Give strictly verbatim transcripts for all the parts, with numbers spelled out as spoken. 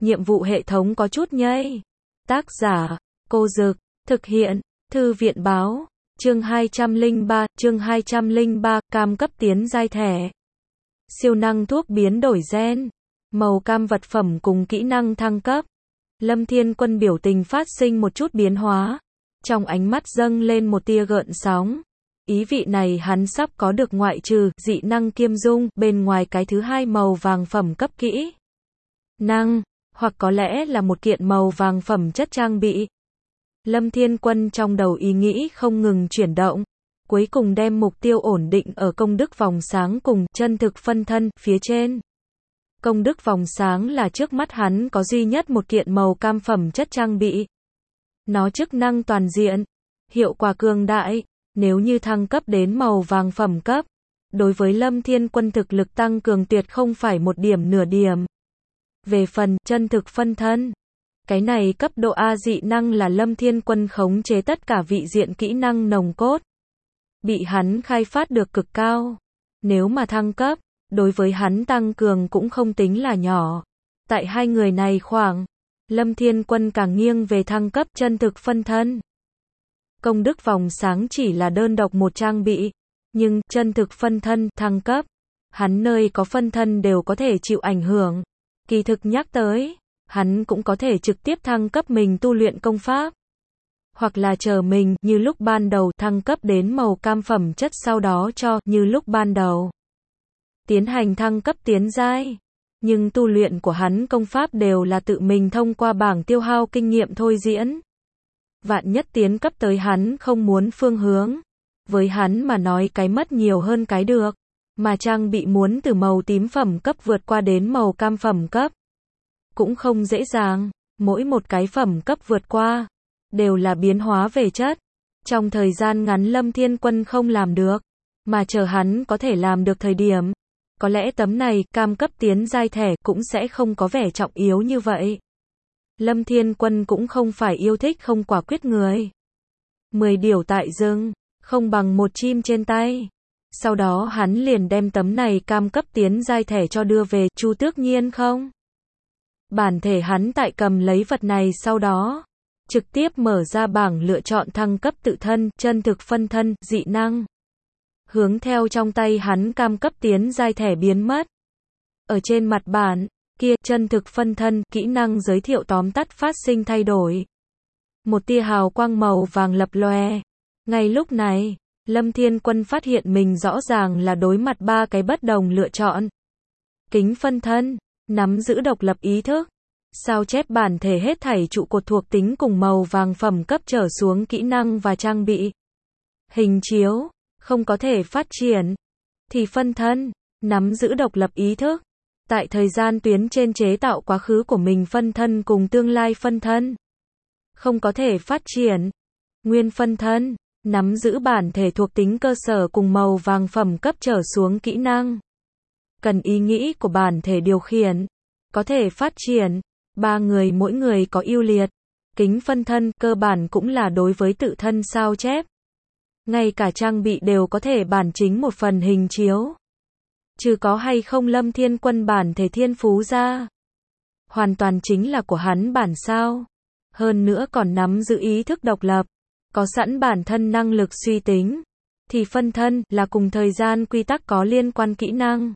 nhiệm vụ hệ thống có chút nhây. Tác giả, Cô Dực, thực hiện, Thư viện Báo, chương hai trăm lẻ ba, chương hai trăm lẻ ba, cam cấp tiến giai thẻ. Siêu năng thuốc biến đổi gen, màu cam vật phẩm cùng kỹ năng thăng cấp. Lâm Thiên Quân biểu tình phát sinh một chút biến hóa, trong ánh mắt dâng lên một tia gợn sóng. Ý vị này hắn sắp có được ngoại trừ dị năng kiêm dung bên ngoài cái thứ hai màu vàng phẩm cấp kỹ năng, hoặc có lẽ là một kiện màu vàng phẩm chất trang bị. Lâm Thiên Quân trong đầu ý nghĩ không ngừng chuyển động, cuối cùng đem mục tiêu ổn định ở công đức vòng sáng cùng chân thực phân thân phía trên. Công đức vòng sáng là trước mắt hắn có duy nhất một kiện màu cam phẩm chất trang bị. Nó chức năng toàn diện, hiệu quả cường đại, nếu như thăng cấp đến màu vàng phẩm cấp, đối với Lâm Thiên Quân thực lực tăng cường tuyệt không phải một điểm nửa điểm. Về phần chân thực phân thân, cái này cấp độ A dị năng là Lâm Thiên Quân khống chế tất cả vị diện kỹ năng nòng cốt, bị hắn khai phát được cực cao. Nếu mà thăng cấp, đối với hắn tăng cường cũng không tính là nhỏ. Tại hai người này khoảng, Lâm Thiên Quân càng nghiêng về thăng cấp chân thực phân thân. Công đức vòng sáng chỉ là đơn độc một trang bị, nhưng chân thực phân thân thăng cấp, hắn nơi có phân thân đều có thể chịu ảnh hưởng. Kỳ thực nhắc tới, hắn cũng có thể trực tiếp thăng cấp mình tu luyện công pháp, hoặc là chờ mình như lúc ban đầu thăng cấp đến màu cam phẩm chất, sau đó cho như lúc ban đầu tiến hành thăng cấp tiến giai. Nhưng tu luyện của hắn công pháp đều là tự mình thông qua bảng tiêu hao kinh nghiệm thôi diễn. Vạn nhất tiến cấp tới hắn không muốn phương hướng, với hắn mà nói cái mất nhiều hơn cái được, mà trang bị muốn từ màu tím phẩm cấp vượt qua đến màu cam phẩm cấp cũng không dễ dàng. Mỗi một cái phẩm cấp vượt qua đều là biến hóa về chất, trong thời gian ngắn Lâm Thiên Quân không làm được, mà chờ hắn có thể làm được thời điểm, có lẽ tấm này cam cấp tiến giai thẻ cũng sẽ không có vẻ trọng yếu như vậy. Lâm Thiên Quân cũng không phải yêu thích không quả quyết người. Mười điều tại rừng, không bằng một chim trên tay. Sau đó hắn liền đem tấm này cam cấp tiến giai thẻ cho đưa về Chu Tước Nhiên không. Bản thể hắn tại cầm lấy vật này sau đó, trực tiếp mở ra bảng lựa chọn thăng cấp tự thân, chân thực phân thân, dị năng. Hướng theo trong tay hắn cam cấp tiến giai thẻ biến mất. Ở trên mặt bản kia, chân thực phân thân, kỹ năng giới thiệu tóm tắt phát sinh thay đổi. Một tia hào quang màu vàng lập lòe. Ngay lúc này, Lâm Thiên Quân phát hiện mình rõ ràng là đối mặt ba cái bất đồng lựa chọn. Kính phân thân, nắm giữ độc lập ý thức, sao chép bản thể hết thảy trụ cột thuộc tính cùng màu vàng phẩm cấp trở xuống kỹ năng và trang bị. Hình chiếu, không có thể phát triển. Thì phân thân, nắm giữ độc lập ý thức, tại thời gian tuyến trên chế tạo quá khứ của mình phân thân cùng tương lai phân thân. Không có thể phát triển. Nguyên phân thân, nắm giữ bản thể thuộc tính cơ sở cùng màu vàng phẩm cấp trở xuống kỹ năng. Cần ý nghĩ của bản thể điều khiển. Có thể phát triển. Ba người mỗi người có ưu liệt. Kính phân thân, cơ bản cũng là đối với tự thân sao chép. Ngay cả trang bị đều có thể bản chính một phần hình chiếu. Trừ có hay không Lâm Thiên Quân bản thể thiên phú ra, hoàn toàn chính là của hắn bản sao. Hơn nữa còn nắm giữ ý thức độc lập, có sẵn bản thân năng lực suy tính. Thì phân thân là cùng thời gian quy tắc có liên quan kỹ năng.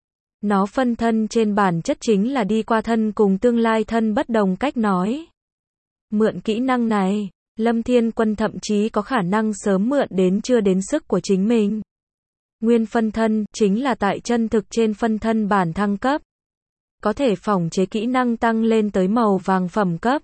Nó phân thân trên bản chất chính là đi qua thân cùng tương lai thân bất đồng cách nói. Mượn kỹ năng này, Lâm Thiên Quân thậm chí có khả năng sớm mượn đến chưa đến sức của chính mình. Nguyên phân thân chính là tại chân thực trên phân thân bản thăng cấp, có thể phỏng chế kỹ năng tăng lên tới màu vàng phẩm cấp.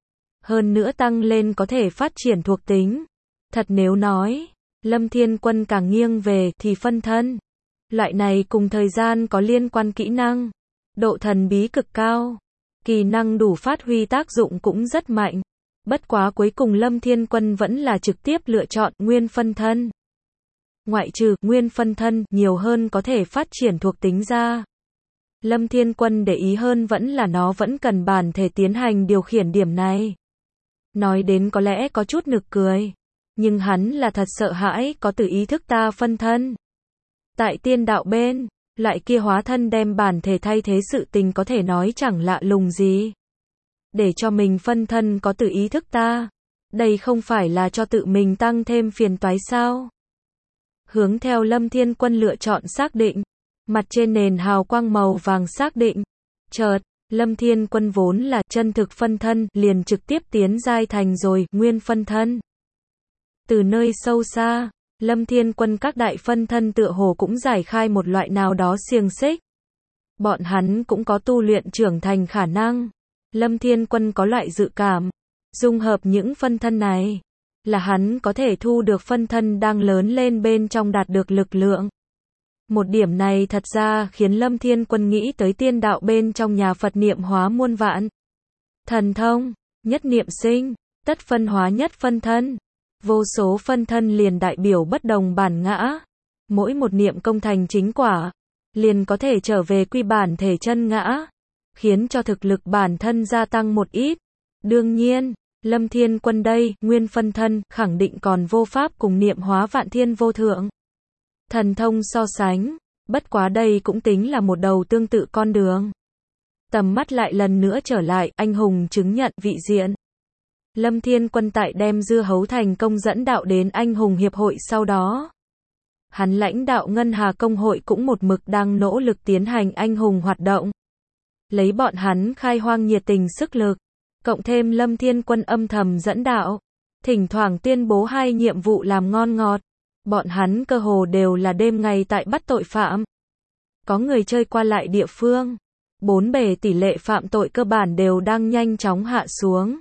Hơn nữa tăng lên có thể phát triển thuộc tính. Thật nếu nói, Lâm Thiên Quân càng nghiêng về thì phân thân. Loại này cùng thời gian có liên quan kỹ năng, độ thần bí cực cao, kỹ năng đủ phát huy tác dụng cũng rất mạnh. Bất quá cuối cùng Lâm Thiên Quân vẫn là trực tiếp lựa chọn nguyên phân thân. Ngoại trừ nguyên phân thân nhiều hơn có thể phát triển thuộc tính ra, Lâm Thiên Quân để ý hơn vẫn là nó vẫn cần bản thể tiến hành điều khiển điểm này. Nói đến có lẽ có chút nực cười, nhưng hắn là thật sợ hãi có từ ý thức ta phân thân. Tại tiên đạo bên, loại kia hóa thân đem bản thể thay thế sự tình có thể nói chẳng lạ lùng gì. để cho mình phân thân có tự ý thức ta. Đây không phải là cho tự mình tăng thêm phiền toái sao? Hướng theo Lâm Thiên Quân lựa chọn xác định. Mặt trên nền hào quang màu vàng xác định. Chợt, Lâm Thiên Quân vốn là chân thực phân thân, liền trực tiếp tiến giai thành rồi nguyên phân thân. Từ nơi sâu xa, Lâm Thiên Quân các đại phân thân tựa hồ cũng giải khai một loại nào đó xiềng xích. Bọn hắn cũng có tu luyện trưởng thành khả năng. Lâm Thiên Quân có loại dự cảm, dung hợp những phân thân này, là hắn có thể thu được phân thân đang lớn lên bên trong đạt được lực lượng. Một điểm này thật ra khiến Lâm Thiên Quân nghĩ tới tiên đạo bên trong nhà Phật niệm hóa muôn vạn. Thần thông, nhất niệm sinh, tất phân hóa nhất phân thân. Vô số phân thân liền đại biểu bất đồng bản ngã. Mỗi một niệm công thành chính quả, liền có thể trở về quy bản thể chân ngã, khiến cho thực lực bản thân gia tăng một ít. Đương nhiên, Lâm Thiên Quân đây, nguyên phân thân, khẳng định còn vô pháp cùng niệm hóa vạn thiên vô thượng. Thần thông so sánh, bất quá đây cũng tính là một đầu tương tự con đường. Tầm mắt lại lần nữa trở lại, anh hùng chứng nhận vị diện. Lâm Thiên Quân tại đem dưa hấu thành công dẫn đạo đến anh hùng hiệp hội sau đó. Hắn lãnh đạo Ngân Hà Công hội cũng một mực đang nỗ lực tiến hành anh hùng hoạt động. Lấy bọn hắn khai hoang nhiệt tình sức lực, cộng thêm Lâm Thiên Quân âm thầm dẫn đạo, thỉnh thoảng tuyên bố hai nhiệm vụ làm ngon ngọt. Bọn hắn cơ hồ đều là đêm ngày tại bắt tội phạm. Có người chơi qua lại địa phương, bốn bề tỷ lệ phạm tội cơ bản đều đang nhanh chóng hạ xuống.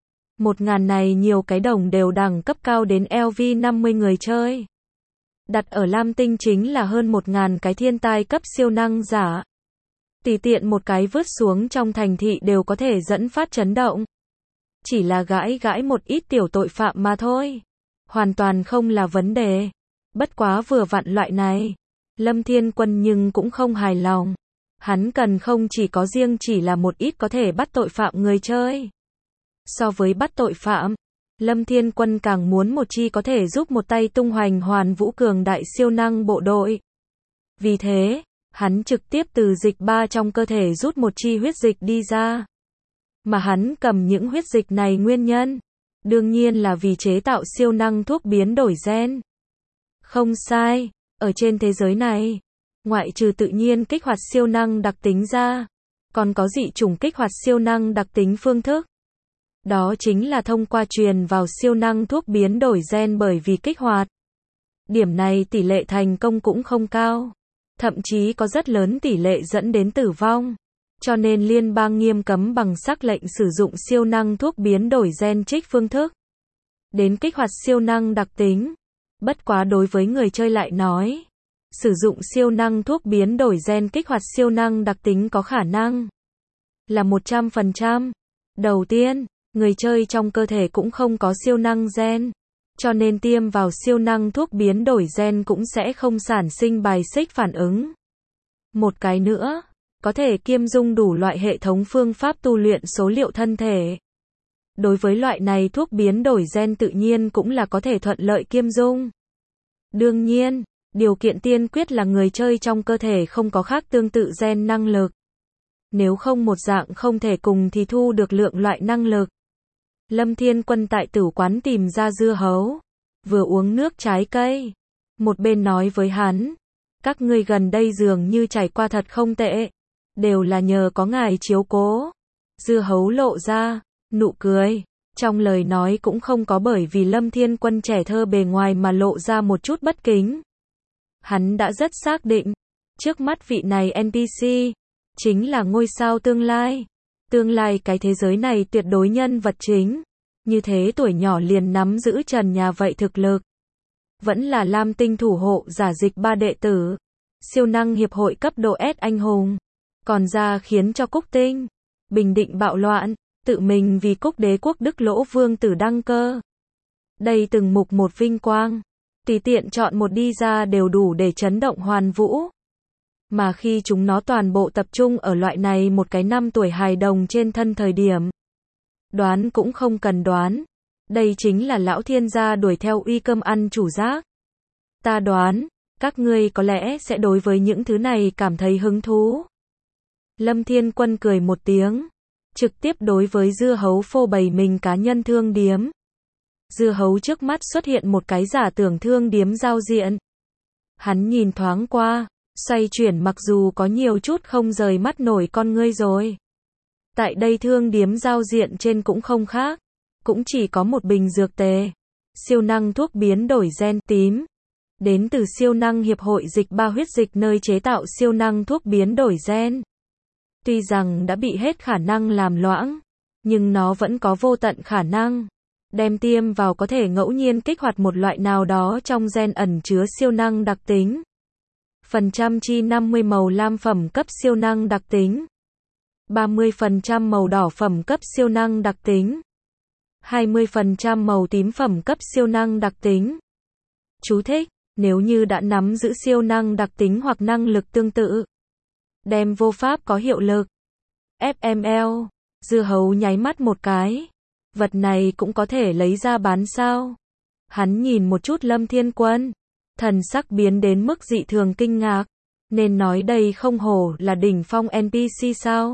Một ngàn này nhiều cái đồng đều đẳng cấp cao đến L V năm mươi người chơi. Đặt ở Lam Tinh chính là hơn một ngàn cái thiên tai cấp siêu năng giả. Tùy tiện một cái vứt xuống trong thành thị đều có thể dẫn phát chấn động. Chỉ là gãi gãi một ít tiểu tội phạm mà thôi. Hoàn toàn không là vấn đề. Bất quá vừa vặn loại này, Lâm Thiên Quân nhưng cũng không hài lòng. Hắn cần không chỉ có riêng chỉ là một ít có thể bắt tội phạm người chơi. So với bắt tội phạm, Lâm Thiên Quân càng muốn một chi có thể giúp một tay tung hoành hoàn vũ cường đại siêu năng bộ đội. Vì thế, hắn trực tiếp từ dịch ba trong cơ thể rút một chi huyết dịch đi ra. Mà hắn cầm những huyết dịch này nguyên nhân, đương nhiên là vì chế tạo siêu năng thuốc biến đổi gen. Không sai, ở trên thế giới này, ngoại trừ tự nhiên kích hoạt siêu năng đặc tính ra, còn có dị chủng kích hoạt siêu năng đặc tính phương thức. Đó chính là thông qua truyền vào siêu năng thuốc biến đổi gen bởi vì kích hoạt. Điểm này tỷ lệ thành công cũng không cao, thậm chí có rất lớn tỷ lệ dẫn đến tử vong. Cho nên liên bang nghiêm cấm bằng sắc lệnh sử dụng siêu năng thuốc biến đổi gen trích phương thức đến kích hoạt siêu năng đặc tính. Bất quá đối với người chơi lại nói, sử dụng siêu năng thuốc biến đổi gen kích hoạt siêu năng đặc tính có khả năng là một trăm phần trăm. Đầu tiên, người chơi trong cơ thể cũng không có siêu năng gen, cho nên tiêm vào siêu năng thuốc biến đổi gen cũng sẽ không sản sinh bài xích phản ứng. Một cái nữa, có thể kiêm dung đủ loại hệ thống phương pháp tu luyện số liệu thân thể. Đối với loại này thuốc biến đổi gen tự nhiên cũng là có thể thuận lợi kiêm dung. Đương nhiên, điều kiện tiên quyết là người chơi trong cơ thể không có khác tương tự gen năng lực. Nếu không một dạng không thể cùng thì thu được lượng loại năng lực. Lâm Thiên Quân tại tử quán tìm ra dưa hấu, vừa uống nước trái cây. Một bên nói với hắn, các ngươi gần đây dường như trải qua thật không tệ, đều là nhờ có ngài chiếu cố. Dưa hấu lộ ra nụ cười, trong lời nói cũng không có bởi vì Lâm Thiên Quân trẻ thơ bề ngoài mà lộ ra một chút bất kính. Hắn đã rất xác định, trước mắt vị này N P C, chính là ngôi sao tương lai. Tương lai cái thế giới này tuyệt đối nhân vật chính. Như thế tuổi nhỏ liền nắm giữ trần nhà vậy thực lực. Vẫn là Lam Tinh thủ hộ giả dịch ba đệ tử. Siêu năng hiệp hội cấp độ S anh hùng. Còn ra khiến cho Cúc Tinh bình định bạo loạn, tự mình vì Cúc đế quốc Đức Lỗ Vương tử đăng cơ. Đây từng mục một vinh quang. Tùy tiện chọn một đi ra đều đủ để chấn động hoàn vũ. Mà khi chúng nó toàn bộ tập trung ở loại này một cái năm tuổi hài đồng trên thân thời điểm. Đoán cũng không cần đoán. Đây chính là lão thiên gia đuổi theo uy cơm ăn chủ giác. Ta đoán, các ngươi có lẽ sẽ đối với những thứ này cảm thấy hứng thú. Lâm Thiên Quân cười một tiếng. trực tiếp đối với dưa hấu phô bày mình cá nhân thương điếm. Dưa hấu trước mắt xuất hiện một cái giả tưởng thương điếm giao diện. Hắn nhìn thoáng qua, xoay chuyển mặc dù có nhiều chút không rời mắt nổi con ngươi rồi. Tại đây thương điếm giao diện trên cũng không khác, cũng chỉ có một bình dược tề, siêu năng thuốc biến đổi gen tím, đến từ siêu năng hiệp hội dịch ba huyết dịch nơi chế tạo siêu năng thuốc biến đổi gen. Tuy rằng đã bị hết khả năng làm loãng, nhưng nó vẫn có vô tận khả năng. Đem tiêm vào có thể ngẫu nhiên kích hoạt một loại nào đó trong gen ẩn chứa siêu năng đặc tính. Phần trăm chi năm mươi màu lam phẩm cấp siêu năng đặc tính. ba mươi phần trăm màu đỏ phẩm cấp siêu năng đặc tính. hai mươi phần trăm màu tím phẩm cấp siêu năng đặc tính. Chú thích, nếu như đã nắm giữ siêu năng đặc tính hoặc năng lực tương tự, đem vô pháp có hiệu lực. ép em lờ, dưa hấu nháy mắt một cái. Vật này cũng có thể lấy ra bán sao? Hắn nhìn một chút Lâm Thiên Quân, thần sắc biến đến mức dị thường kinh ngạc, nên nói đây không hổ là đỉnh phong en pê xê sao?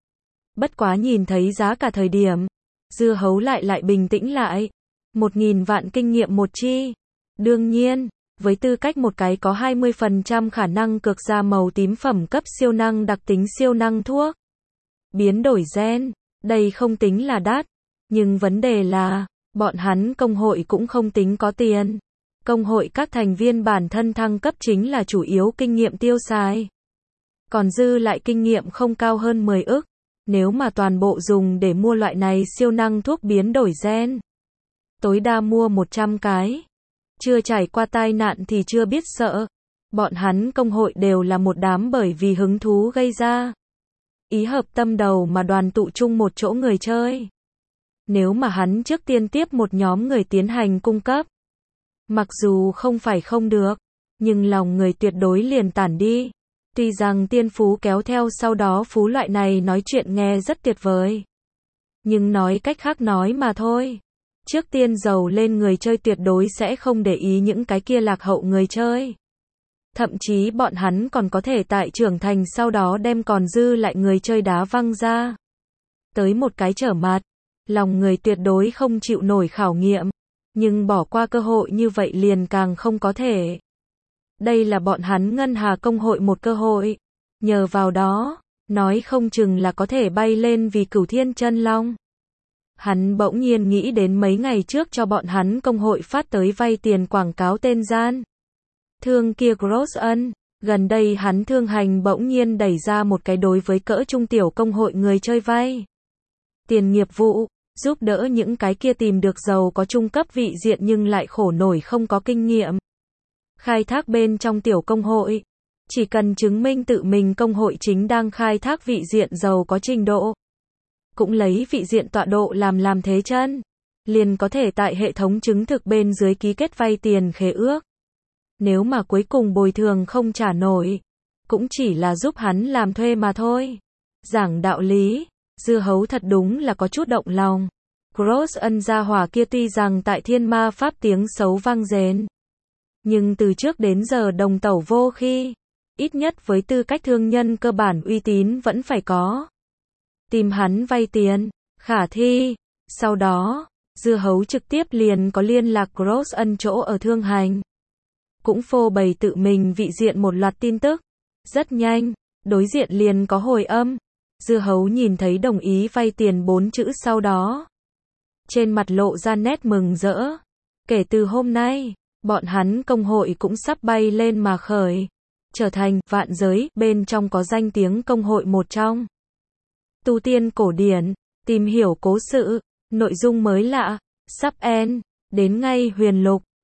Bất quá nhìn thấy giá cả thời điểm, dưa hấu lại lại bình tĩnh lại. Một nghìn vạn kinh nghiệm một chi. Đương nhiên, với tư cách một cái có hai mươi phần trăm khả năng cược ra màu tím phẩm cấp siêu năng đặc tính siêu năng thuốc biến đổi gen, đây không tính là đắt. Nhưng vấn đề là, bọn hắn công hội cũng không tính có tiền. Công hội các thành viên bản thân thăng cấp chính là chủ yếu kinh nghiệm tiêu xài. Còn dư lại kinh nghiệm không cao hơn mười ức. Nếu mà toàn bộ dùng để mua loại này siêu năng thuốc biến đổi gen, tối đa mua một trăm cái. Chưa trải qua tai nạn thì chưa biết sợ. Bọn hắn công hội đều là một đám bởi vì hứng thú gây ra. Ý hợp tâm đầu mà đoàn tụ chung một chỗ người chơi. Nếu mà hắn trước tiên tiếp một nhóm người tiến hành cung cấp, mặc dù không phải không được, nhưng lòng người tuyệt đối liền tản đi. Tuy rằng tiên phú kéo theo sau đó phú loại này nói chuyện nghe rất tuyệt vời. Nhưng nói cách khác nói mà thôi. Trước tiên giàu lên người chơi tuyệt đối sẽ không để ý những cái kia lạc hậu người chơi. Thậm chí bọn hắn còn có thể tại trưởng thành sau đó đem còn dư lại người chơi đá văng ra. Tới một cái trở mặt. Lòng người tuyệt đối không chịu nổi khảo nghiệm, nhưng bỏ qua cơ hội như vậy liền càng không có thể. Đây là bọn hắn Ngân Hà công hội một cơ hội, nhờ vào đó, nói không chừng là có thể bay lên vì Cửu Thiên Chân Long. Hắn bỗng nhiên nghĩ đến mấy ngày trước cho bọn hắn công hội phát tới vay tiền quảng cáo tên gian thương kia Gross Ân, gần đây hắn thương hành bỗng nhiên đẩy ra một cái đối với cỡ trung tiểu công hội người chơi vay tiền nghiệp vụ, giúp đỡ những cái kia tìm được giàu có trung cấp vị diện nhưng lại khổ nổi không có kinh nghiệm. Khai thác bên trong tiểu công hội, chỉ cần chứng minh tự mình công hội chính đang khai thác vị diện giàu có trình độ, cũng lấy vị diện tọa độ làm làm thế chân, liền có thể tại hệ thống chứng thực bên dưới ký kết vay tiền khế ước. Nếu mà cuối cùng bồi thường không trả nổi, cũng chỉ là giúp hắn làm thuê mà thôi. Giảng đạo lý, dưa hấu thật đúng là có chút động lòng. Gross Ân gia hỏa kia tuy rằng tại thiên ma pháp tiếng xấu vang dền, nhưng từ trước đến giờ đồng tẩu vô khi, ít nhất với tư cách thương nhân cơ bản uy tín vẫn phải có. Tìm hắn vay tiền, khả thi. Sau đó, dưa hấu trực tiếp liền có liên lạc Gross Ân chỗ ở thương hành. Cũng phô bày tự mình vị diện một loạt tin tức. Rất nhanh, đối diện liền có hồi âm. Dưa hấu nhìn thấy đồng ý vay tiền bốn chữ sau đó. Trên mặt lộ ra nét mừng rỡ. Kể từ hôm nay, bọn hắn công hội cũng sắp bay lên mà khởi. Trở thành vạn giới, bên trong có danh tiếng công hội một trong. Tu tiên cổ điển, tìm hiểu cố sự, nội dung mới lạ, sắp end, đến ngay huyền lục.